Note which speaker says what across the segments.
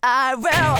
Speaker 1: I will.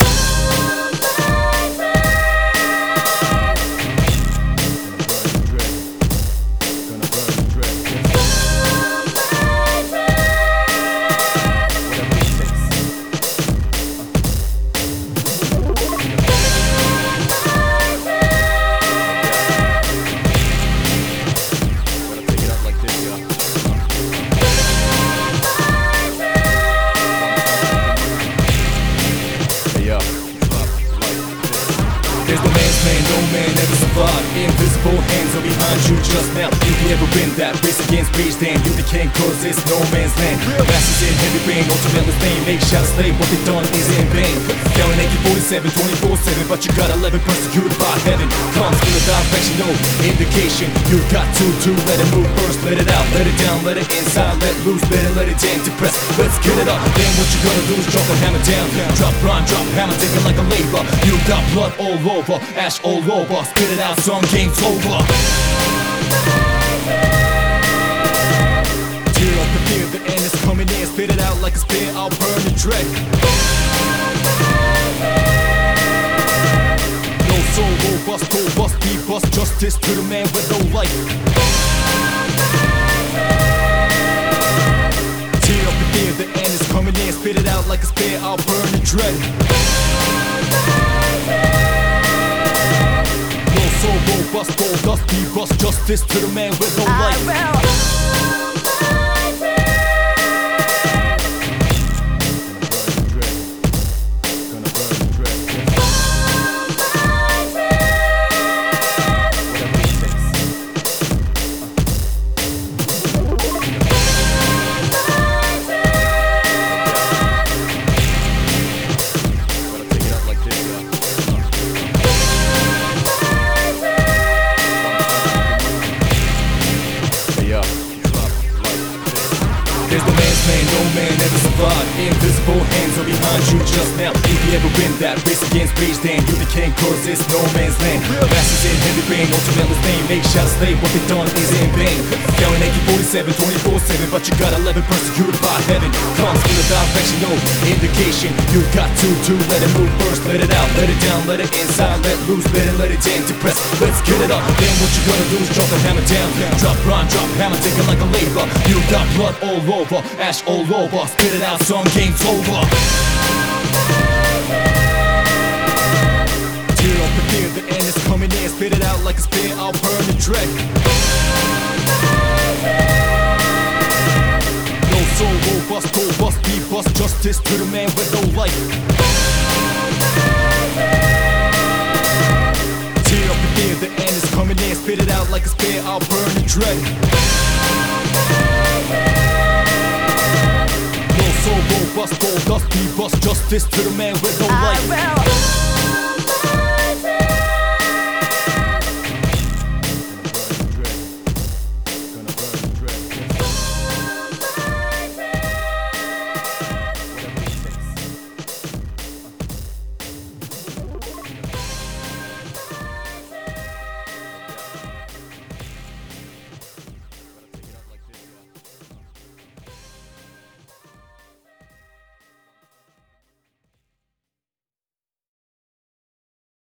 Speaker 2: There's no man's man, no man ever survived. Invisible hands are behind you just now. If you ever win that race against rage, then you became cause it's no man's land. Masters in heavy rain, ultimately fame. Make shots slave, what they done is in vain. Yelling AK-47, 24/7, but you got 11 persecuted by heaven. Comes with a direction, no indication. You got to let it move first, let it out, let it down, let it inside, let loose, better let it in, depress. Let's get it up. Then what you gonna do is drop the hammer down. Drop rhyme, drop hammer, take it like a labor. You got blood all over, ash all over, spit it out, some game's over. Tear up the fear, the end is coming in, spit it out like a spear, I'll burn the dread. No soul, robust, be bust, justice to the man with no life. Tear up the fear, the end is coming in, spit it out like a spear, I'll burn the dread. So robust, dust, be bust, justice to the man with no life.
Speaker 1: I will. There's no man's man, no man ever survived. Invisible hands are behind you just now. If you ever win that race against rage, then you became cause it's no man's land. Masters in heavy rain, ultimately fame. Make shots slave, what they done is in vain. Yelling AK-47, 24/7, but you got 11 persecuted by heaven. Comes with a direction, no indication. You got to let it move first, let it out, let it down, let it inside, let loose, better let it in, depress. Let's get it up. Then what you gonna do is drop the hammer down. Drop rhyme, drop hammer, take it like a labor. You got blood all over, ash all over, spit it out, some game's over. Tear up the fear, the end is coming in, spit it out like a spear, I'll burn the dread. No soul, robust, be bust, justice to the man with no life. Tear up the fear, the end is coming in, spit it out like a spear, I'll burn the dread. So robust, dust, be bust, justice to the man with no life. I will.